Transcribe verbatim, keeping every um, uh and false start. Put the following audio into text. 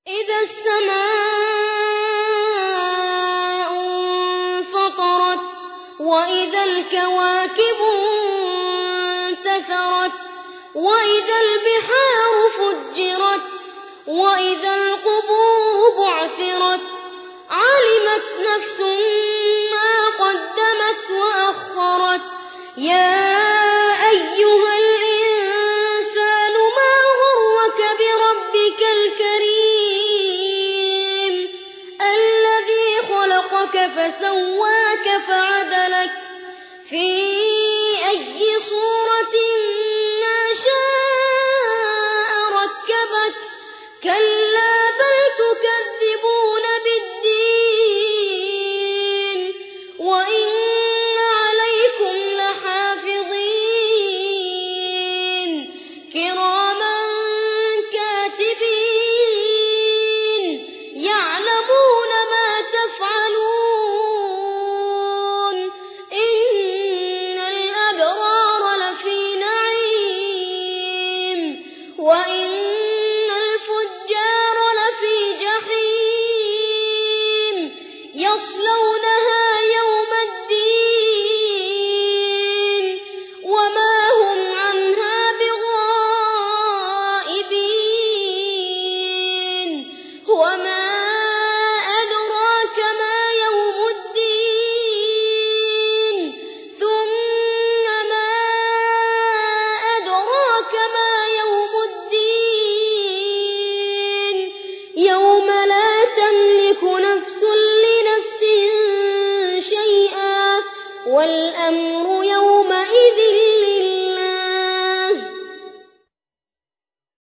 إذا السماء انفطرت وإذا الكواكب انتثرت وإذا البحار فجرت وإذا القبور بعثرت علمت نفس ما قدمت وأخرت يا أيها الإنسان ما غرك بربك الكريم الذي خلقك فسواك فعدلك في أي صورة ما شاء ركبك كلا بل تكذبون بالدين وإن عليكم لحافظين كراما كاتبين يعلمون ما تفعلون إن الأبرار لفي نعيم وإن الفجار لفي جحيم يصلونها يوم الدين وما هم عنها بغائبين وما أدراك ما يوم الدين ثم ما أدراك ما يوم الدين يوم لا تملك نفس لنفس شيئا والأمر